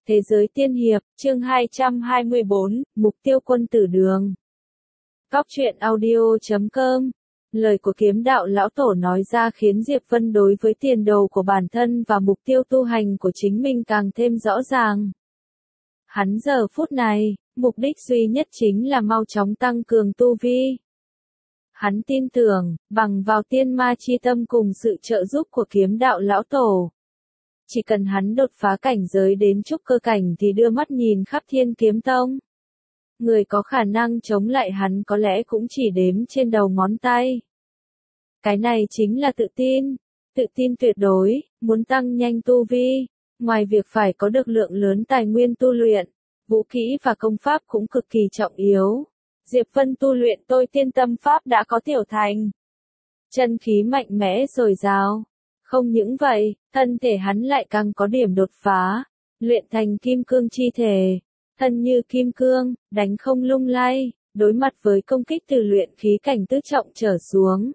Thế giới tiên hiệp, chương 224, mục tiêu quân tử đường. Cóc truyện audio.com. Lời của kiếm đạo lão tổ nói ra khiến Diệp Vân đối với tiền đồ của bản thân và mục tiêu tu hành của chính mình càng thêm rõ ràng. Hắn giờ phút này, mục đích duy nhất chính là mau chóng tăng cường tu vi. Hắn tin tưởng, bằng vào tiên ma chi tâm cùng sự trợ giúp của kiếm đạo lão tổ. Chỉ cần hắn đột phá cảnh giới đến trúc cơ cảnh thì đưa mắt nhìn khắp Thiên Kiếm Tông. Người có khả năng chống lại hắn có lẽ cũng chỉ đếm trên đầu ngón tay. Cái này chính là tự tin tuyệt đối, muốn tăng nhanh tu vi, ngoài việc phải có được lượng lớn tài nguyên tu luyện, vũ khí và công pháp cũng cực kỳ trọng yếu. Diệp Vân tu luyện Tôi Tiên Tâm Pháp đã có tiểu thành. Chân khí mạnh mẽ dồi dào. Không những vậy, thân thể hắn lại càng có điểm đột phá, luyện thành kim cương chi thể, thân như kim cương, đánh không lung lay, đối mặt với công kích từ luyện khí cảnh tứ trọng trở xuống.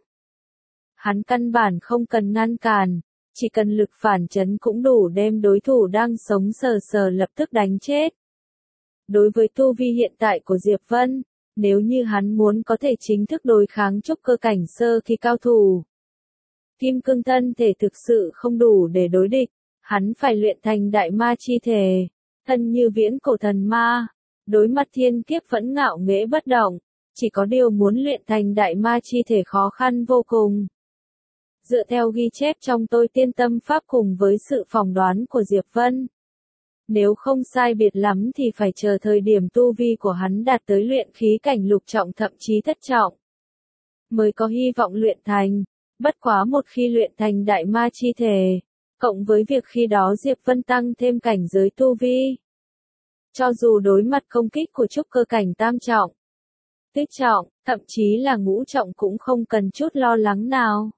Hắn căn bản không cần ngăn cản, chỉ cần lực phản chấn cũng đủ đem đối thủ đang sống sờ sờ lập tức đánh chết. Đối với tu vi hiện tại của Diệp Vân, nếu như hắn muốn có thể chính thức đối kháng trúc cơ cảnh sơ khi cao thủ, kim cương thân thể thực sự không đủ để đối địch, hắn phải luyện thành đại ma chi thể, thân như viễn cổ thần ma, đối mặt thiên kiếp vẫn ngạo nghễ bất động, chỉ có điều muốn luyện thành đại ma chi thể khó khăn vô cùng. Dựa theo ghi chép trong Tôi Tiên Tâm Pháp cùng với sự phỏng đoán của Diệp Vân, nếu không sai biệt lắm thì phải chờ thời điểm tu vi của hắn đạt tới luyện khí cảnh lục trọng thậm chí thất trọng, mới có hy vọng luyện thành. Bất quá một khi luyện thành đại ma chi thể, cộng với việc khi đó Diệp Vân tăng thêm cảnh giới tu vi, cho dù đối mặt công kích của trúc cơ cảnh tam trọng, tứ trọng, thậm chí là ngũ trọng cũng không cần chút lo lắng nào.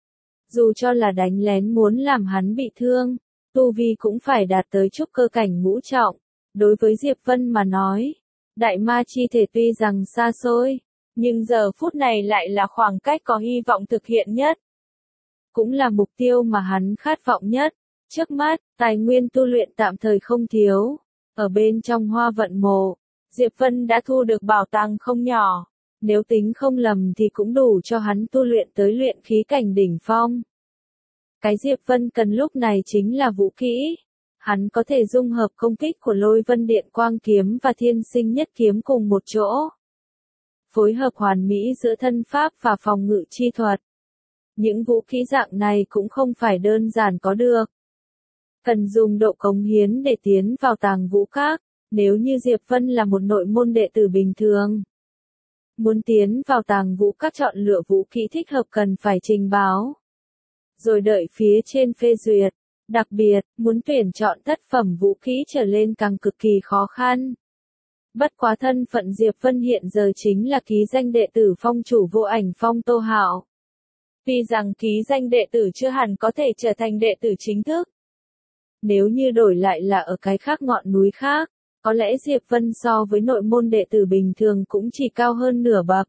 Dù cho là đánh lén muốn làm hắn bị thương, tu vi cũng phải đạt tới trúc cơ cảnh ngũ trọng. Đối với Diệp Vân mà nói, đại ma chi thể tuy rằng xa xôi, nhưng giờ phút này lại là khoảng cách có hy vọng thực hiện nhất. Cũng là mục tiêu mà hắn khát vọng nhất. Trước mắt, tài nguyên tu luyện tạm thời không thiếu. Ở bên trong Hoa Vận Mộ, Diệp Vân đã thu được bảo tàng không nhỏ. Nếu tính không lầm thì cũng đủ cho hắn tu luyện tới luyện khí cảnh đỉnh phong. Cái Diệp Vân cần lúc này chính là vũ khí. Hắn có thể dung hợp công kích của Lôi Vân Điện Quang Kiếm và Thiên Sinh Nhất Kiếm cùng một chỗ. Phối hợp hoàn mỹ giữa thân pháp và phòng ngự chi thuật. Những vũ khí dạng này cũng không phải đơn giản có được. Cần dùng độ cống hiến để tiến vào tàng vũ các, nếu như Diệp Vân là một nội môn đệ tử bình thường. Muốn tiến vào tàng vũ các chọn lựa vũ khí thích hợp cần phải trình báo. Rồi đợi phía trên phê duyệt. Đặc biệt, muốn tuyển chọn thất phẩm vũ khí trở lên càng cực kỳ khó khăn. Bất quá thân phận Diệp Vân hiện giờ chính là ký danh đệ tử phong chủ Vô Ảnh Phong Tô Hạo. Tuy rằng ký danh đệ tử chưa hẳn có thể trở thành đệ tử chính thức. Nếu như đổi lại là ở cái khác ngọn núi khác, có lẽ Diệp Vân so với nội môn đệ tử bình thường cũng chỉ cao hơn nửa bậc.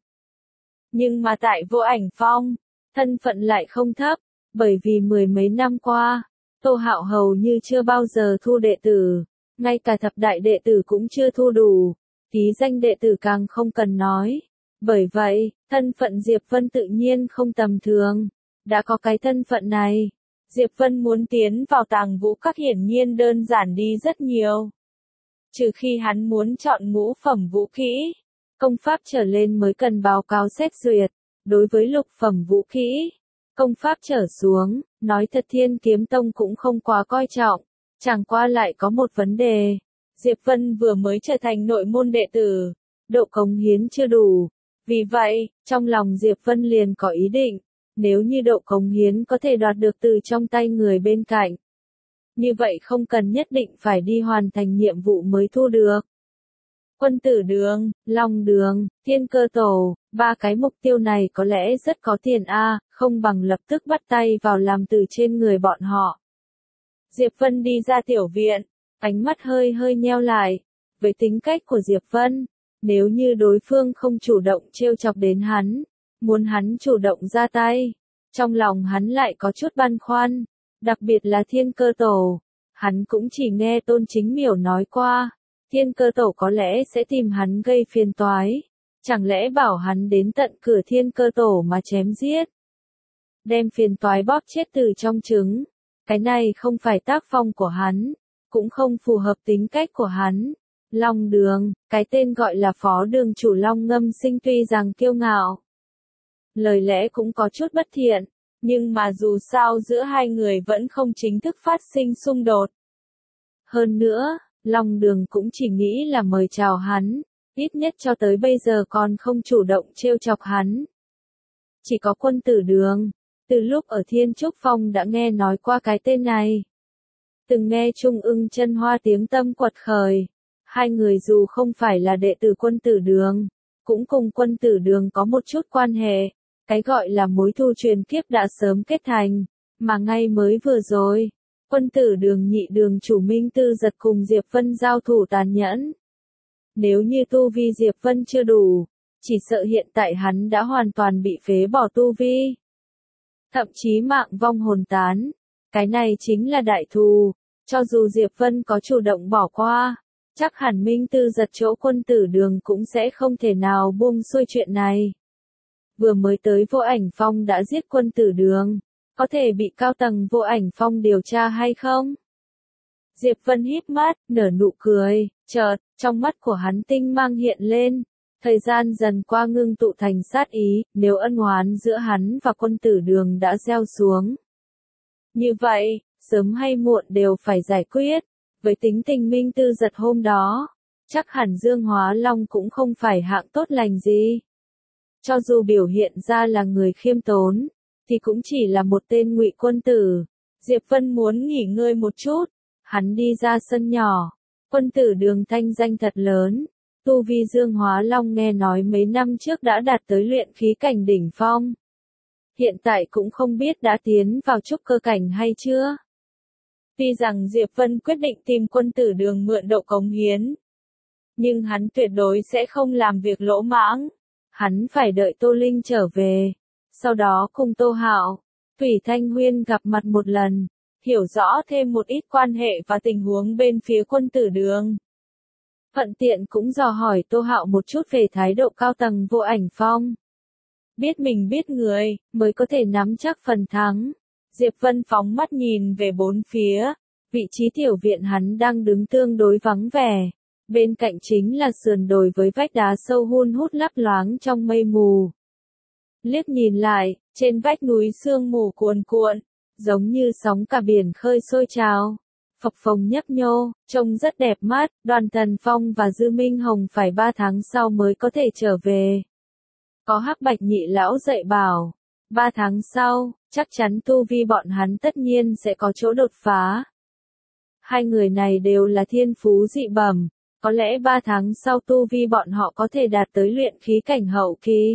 Nhưng mà tại Vô Ảnh Phong, thân phận lại không thấp, bởi vì mười mấy năm qua, Tô Hạo hầu như chưa bao giờ thu đệ tử, ngay cả thập đại đệ tử cũng chưa thu đủ, ký danh đệ tử càng không cần nói. Bởi vậy, thân phận Diệp Vân tự nhiên không tầm thường. Đã có cái thân phận này, Diệp Vân muốn tiến vào tàng vũ các hiển nhiên đơn giản đi rất nhiều. Trừ khi hắn muốn chọn ngũ phẩm vũ khí, công pháp trở lên mới cần báo cáo xét duyệt. Đối với lục phẩm vũ khí, công pháp trở xuống, nói thật Thiên Kiếm Tông cũng không quá coi trọng. Chẳng qua lại có một vấn đề. Diệp Vân vừa mới trở thành nội môn đệ tử, độ cống hiến chưa đủ. Vì vậy, trong lòng Diệp Vân liền có ý định, nếu như độ cống hiến có thể đoạt được từ trong tay người bên cạnh. Như vậy không cần nhất định phải đi hoàn thành nhiệm vụ mới thu được. Quân tử đường, Long đường, Thiên Cơ tổ, ba cái mục tiêu này có lẽ rất có tiền không bằng lập tức bắt tay vào làm từ trên người bọn họ. Diệp Vân đi ra tiểu viện, ánh mắt hơi nheo lại. Với tính cách của Diệp Vân, nếu như đối phương không chủ động trêu chọc đến hắn, muốn hắn chủ động ra tay, trong lòng hắn lại có chút băn khoăn, đặc biệt là Thiên Cơ tổ. Hắn cũng chỉ nghe Tôn Chính Miểu nói qua, Thiên Cơ Tổ có lẽ sẽ tìm hắn gây phiền toái. Chẳng lẽ bảo hắn đến tận cửa Thiên Cơ Tổ mà chém giết? Đem phiền toái bóp chết từ trong trứng. Cái này không phải tác phong của hắn, cũng không phù hợp tính cách của hắn. Long Đường, cái tên gọi là phó đường chủ Long Ngâm Sinh tuy rằng kiêu ngạo, lời lẽ cũng có chút bất thiện, nhưng mà dù sao giữa hai người vẫn không chính thức phát sinh xung đột. Hơn nữa, Long Đường cũng chỉ nghĩ là mời chào hắn, ít nhất cho tới bây giờ còn không chủ động trêu chọc hắn. Chỉ có Quân Tử Đường, từ lúc ở Thiên Trúc Phong đã nghe nói qua cái tên này. Từng nghe Trung Ưng Chân Hoa tiếng tâm quật khởi. Hai người dù không phải là đệ tử Quân Tử Đường, cũng cùng Quân Tử Đường có một chút quan hệ. Cái gọi là mối thù truyền kiếp đã sớm kết thành, mà ngay mới vừa rồi, Quân Tử Đường nhị đường chủ Minh Tư Giật cùng Diệp Vân giao thủ tàn nhẫn. Nếu như tu vi Diệp Vân chưa đủ, chỉ sợ hiện tại hắn đã hoàn toàn bị phế bỏ tu vi. Thậm chí mạng vong hồn tán. Cái này chính là đại thù, cho dù Diệp Vân có chủ động bỏ qua, chắc hẳn Minh Tư Giật chỗ Quân Tử Đường cũng sẽ không thể nào buông xuôi chuyện này. Vừa mới tới Vô Ảnh Phong đã giết Quân Tử Đường, có thể bị cao tầng Vô Ảnh Phong điều tra hay không? Diệp Vân híp mắt, nở nụ cười, chợt, trong mắt của hắn tinh mang hiện lên, thời gian dần qua ngưng tụ thành sát ý, nếu ân oán giữa hắn và Quân Tử Đường đã gieo xuống. Như vậy, sớm hay muộn đều phải giải quyết, với tính tình Minh Tư Giật hôm đó, chắc hẳn Dương Hóa Long cũng không phải hạng tốt lành gì. Cho dù biểu hiện ra là người khiêm tốn, thì cũng chỉ là một tên ngụy quân tử. Diệp Vân muốn nghỉ ngơi một chút, hắn đi ra sân nhỏ. Quân Tử Đường thanh danh thật lớn, tu vi Dương Hóa Long nghe nói mấy năm trước đã đạt tới luyện khí cảnh đỉnh phong. Hiện tại cũng không biết đã tiến vào trúc cơ cảnh hay chưa. Tuy rằng Diệp Vân quyết định tìm Quân Tử Đường mượn độ cống hiến, nhưng hắn tuyệt đối sẽ không làm việc lỗ mãng. Hắn phải đợi Tô Linh trở về, sau đó cùng Tô Hạo, Thủy Thanh Huyên gặp mặt một lần, hiểu rõ thêm một ít quan hệ và tình huống bên phía Quân Tử Đường. Thuận tiện cũng dò hỏi Tô Hạo một chút về thái độ cao tầng Vô Ảnh Phong. Biết mình biết người, mới có thể nắm chắc phần thắng. Diệp Vân phóng mắt nhìn về bốn phía, vị trí tiểu viện hắn đang đứng tương đối vắng vẻ. Bên cạnh chính là sườn đồi với vách đá sâu hun hút lấp loáng trong mây mù. Liếc nhìn lại, trên vách núi sương mù cuồn cuộn, giống như sóng cả biển khơi sôi trào. Phập phồng nhấp nhô, trông rất đẹp mắt. Đoàn Tần Phong và Dư Minh Hồng phải 3 tháng sau mới có thể trở về. Có Hắc Bạch nhị lão dạy bảo, 3 tháng sau, chắc chắn tu vi bọn hắn tất nhiên sẽ có chỗ đột phá. Hai người này đều là thiên phú dị bẩm, có lẽ 3 tháng sau tu vi bọn họ có thể đạt tới luyện khí cảnh hậu kỳ.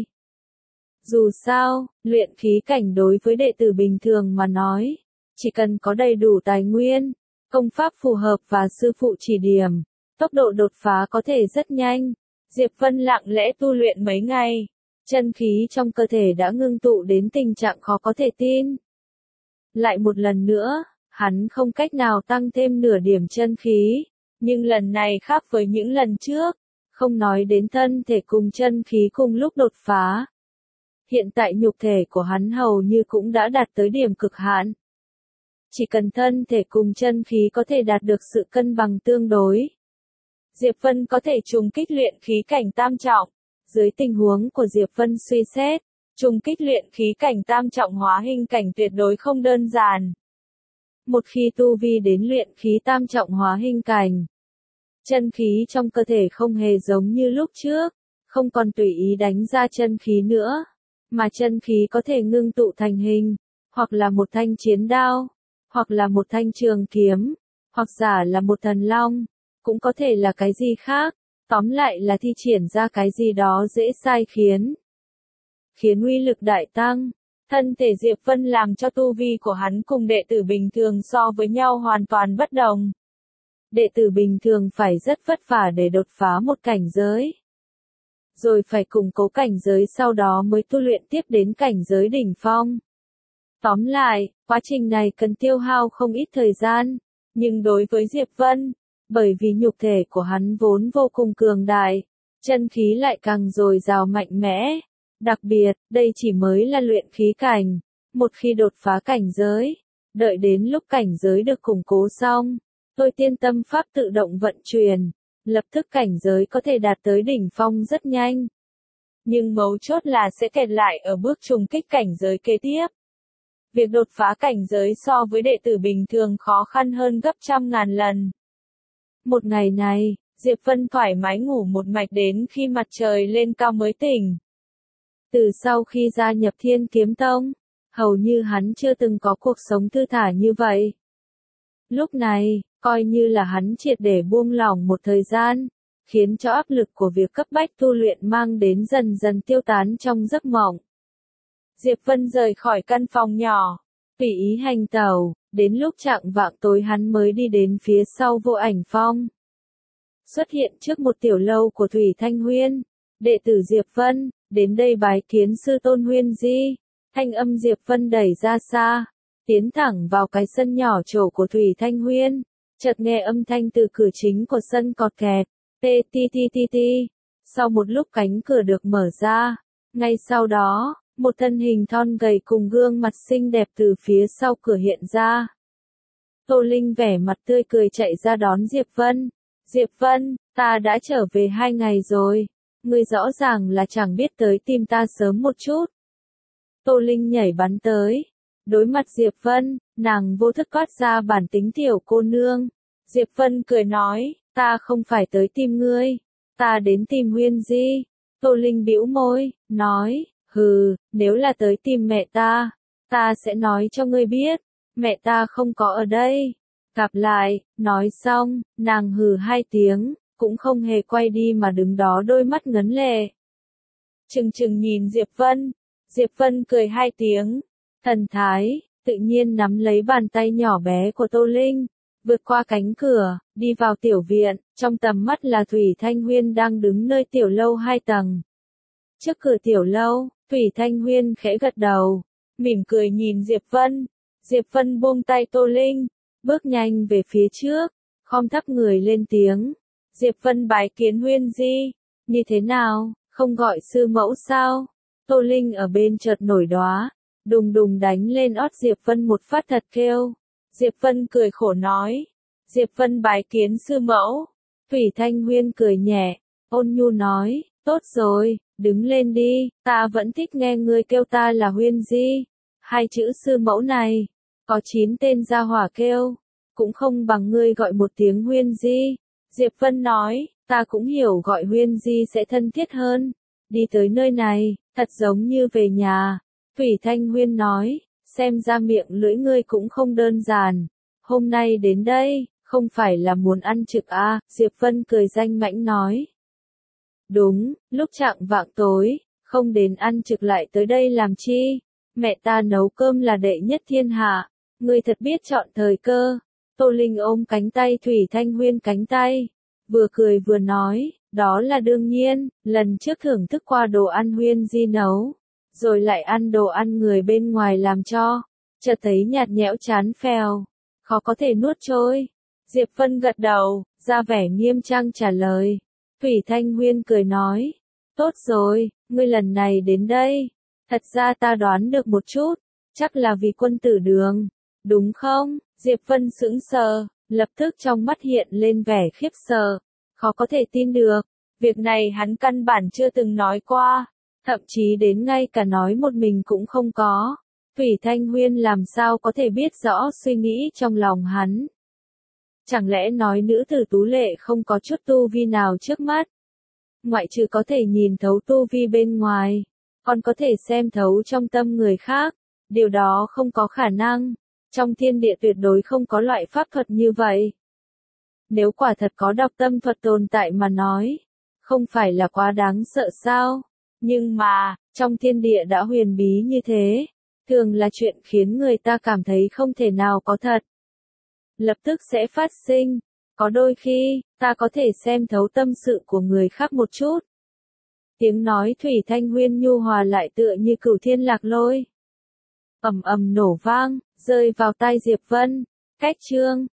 Dù sao, luyện khí cảnh đối với đệ tử bình thường mà nói, chỉ cần có đầy đủ tài nguyên, công pháp phù hợp và sư phụ chỉ điểm, tốc độ đột phá có thể rất nhanh. Diệp Vân lặng lẽ tu luyện mấy ngày, chân khí trong cơ thể đã ngưng tụ đến tình trạng khó có thể tin. Lại một lần nữa, hắn không cách nào tăng thêm nửa điểm chân khí, nhưng lần này khác với những lần trước, không nói đến thân thể cùng chân khí cùng lúc đột phá. Hiện tại nhục thể của hắn hầu như cũng đã đạt tới điểm cực hạn. Chỉ cần thân thể cùng chân khí có thể đạt được sự cân bằng tương đối, Diệp Vân có thể trùng kích luyện khí cảnh tam trọng. Dưới tình huống của Diệp Vân suy xét, trùng kích luyện khí cảnh tam trọng hóa hình cảnh tuyệt đối không đơn giản. Một khi tu vi đến luyện khí tam trọng hóa hình cảnh, chân khí trong cơ thể không hề giống như lúc trước, không còn tùy ý đánh ra chân khí nữa, mà chân khí có thể ngưng tụ thành hình, hoặc là một thanh chiến đao, hoặc là một thanh trường kiếm, hoặc giả là một thần long, cũng có thể là cái gì khác, tóm lại là thi triển ra cái gì đó dễ sai khiến uy lực đại tăng. Thân thể Diệp Vân làm cho tu vi của hắn cùng đệ tử bình thường so với nhau hoàn toàn bất đồng. Đệ tử bình thường phải rất vất vả để đột phá một cảnh giới, rồi phải củng cố cảnh giới sau đó mới tu luyện tiếp đến cảnh giới đỉnh phong. Tóm lại, quá trình này cần tiêu hao không ít thời gian, Nhưng đối với Diệp Vân, bởi vì nhục thể của hắn vốn vô cùng cường đại, chân khí lại càng dồi dào mạnh mẽ. Đặc biệt, đây chỉ mới là luyện khí cảnh. Một khi đột phá cảnh giới, đợi đến lúc cảnh giới được củng cố xong, Thôi Tiên tâm pháp tự động vận chuyển, lập tức cảnh giới có thể đạt tới đỉnh phong rất nhanh. Nhưng mấu chốt là sẽ kẹt lại ở bước trùng kích cảnh giới kế tiếp. Việc đột phá cảnh giới so với đệ tử bình thường khó khăn hơn gấp trăm ngàn lần. Một ngày này, Diệp Vân thoải mái ngủ một mạch đến khi mặt trời lên cao mới tỉnh. Từ sau khi gia nhập Thiên Kiếm Tông, hầu như hắn chưa từng có cuộc sống thư thả như vậy. Lúc này, coi như là hắn triệt để buông lỏng một thời gian, khiến cho áp lực của việc cấp bách tu luyện mang đến dần dần tiêu tán trong giấc mộng. Diệp Vân rời khỏi căn phòng nhỏ, tùy ý hành tẩu, đến lúc chạng vạng tối hắn mới đi đến phía sau Vô Ảnh Phong. Xuất hiện trước một tiểu lâu của Thủy Thanh Huyên, đệ tử Diệp Vân, đến đây bái kiến sư tôn Huyên Di. Thanh âm Diệp Vân đẩy ra xa, tiến thẳng vào cái sân nhỏ chỗ của Thủy Thanh Huyên, chợt nghe âm thanh từ cửa chính của sân cọt kẹt, tê ti ti ti ti. Sau một lúc cánh cửa được mở ra, ngay sau đó, một thân hình thon gầy cùng gương mặt xinh đẹp từ phía sau cửa hiện ra. Tô Linh vẻ mặt tươi cười chạy ra đón Diệp Vân. Diệp Vân, ta đã trở về 2 ngày rồi, ngươi rõ ràng là chẳng biết tới tìm ta sớm một chút. Tô Linh nhảy bắn tới, đối mặt Diệp Vân, nàng vô thức toát ra bản tính tiểu cô nương. Diệp Vân cười nói, ta không phải tới tìm ngươi, ta đến tìm Huyên Di. Tô Linh bĩu môi, nói, hừ, nếu là tới tìm mẹ ta sẽ nói cho ngươi biết, mẹ ta không có ở đây. Gặp lại, nói xong, nàng hừ 2 tiếng, cũng không hề quay đi mà đứng đó đôi mắt ngấn lệ. Chừng chừng nhìn Diệp Vân. Diệp Vân cười 2 tiếng, thần thái, tự nhiên nắm lấy bàn tay nhỏ bé của Tô Linh, vượt qua cánh cửa, đi vào tiểu viện, trong tầm mắt là Thủy Thanh Huyên đang đứng nơi tiểu lâu 2 tầng. Trước cửa tiểu lâu, Thủy Thanh Huyên khẽ gật đầu, mỉm cười nhìn Diệp Vân. Diệp Vân buông tay Tô Linh, bước nhanh về phía trước, khom thấp người lên tiếng. Diệp Vân bái kiến Huyên Di, như thế nào, không gọi sư mẫu sao? Tô Linh ở bên chợt nổi đóa, đùng đùng đánh lên ót Diệp Vân một phát thật kêu. Diệp Vân cười khổ nói, Diệp Vân bái kiến sư mẫu. Thủy Thanh Huyên cười nhẹ, ôn nhu nói, tốt rồi, đứng lên đi, ta vẫn thích nghe ngươi kêu ta là Huyên Di. 2 chữ sư mẫu này, có 9 tên gia hỏa kêu, cũng không bằng ngươi gọi một tiếng Huyên Di. Diệp Vân nói, ta cũng hiểu gọi Huyên Di sẽ thân thiết hơn. Đi tới nơi này, thật giống như về nhà. Thủy Thanh Huyên nói, xem ra miệng lưỡi ngươi cũng không đơn giản. Hôm nay đến đây, không phải là muốn ăn trực à, Diệp Vân cười danh mãnh nói. Đúng, lúc chạng vạng tối, không đến ăn trực lại tới đây làm chi? Mẹ ta nấu cơm là đệ nhất thiên hạ, ngươi thật biết chọn thời cơ. Tô Linh ôm cánh tay Thủy Thanh Huyên cánh tay, vừa cười vừa nói, đó là đương nhiên, lần trước thưởng thức qua đồ ăn Huyên Di nấu, rồi lại ăn đồ ăn người bên ngoài làm cho, chợt thấy nhạt nhẽo chán phèo, khó có thể nuốt trôi. Diệp Vân gật đầu, ra vẻ nghiêm trang trả lời. Thủy Thanh Huyên cười nói, tốt rồi, ngươi lần này đến đây, thật ra ta đoán được một chút, chắc là vì quân tử đường, đúng không? Diệp Vân sững sờ, lập tức trong mắt hiện lên vẻ khiếp sợ, khó có thể tin được, việc này hắn căn bản chưa từng nói qua, thậm chí đến ngay cả nói một mình cũng không có. Thủy Thanh Huyên làm sao có thể biết rõ suy nghĩ trong lòng hắn? Chẳng lẽ nói nữ tử tú lệ không có chút tu vi nào trước mắt? Ngoại trừ có thể nhìn thấu tu vi bên ngoài, còn có thể xem thấu trong tâm người khác, điều đó không có khả năng. Trong thiên địa tuyệt đối không có loại pháp thuật như vậy. Nếu quả thật có đọc tâm thuật tồn tại mà nói, không phải là quá đáng sợ sao? Nhưng mà, trong thiên địa đã huyền bí như thế, thường là chuyện khiến người ta cảm thấy không thể nào có thật. Lập tức sẽ phát sinh, có đôi khi, ta có thể xem thấu tâm sự của người khác một chút. Tiếng nói Thủy Thanh Huyên nhu hòa lại tựa như cửu thiên lạc lôi. Ầm ầm nổ vang, rơi vào tai Diệp Vân. Cách chương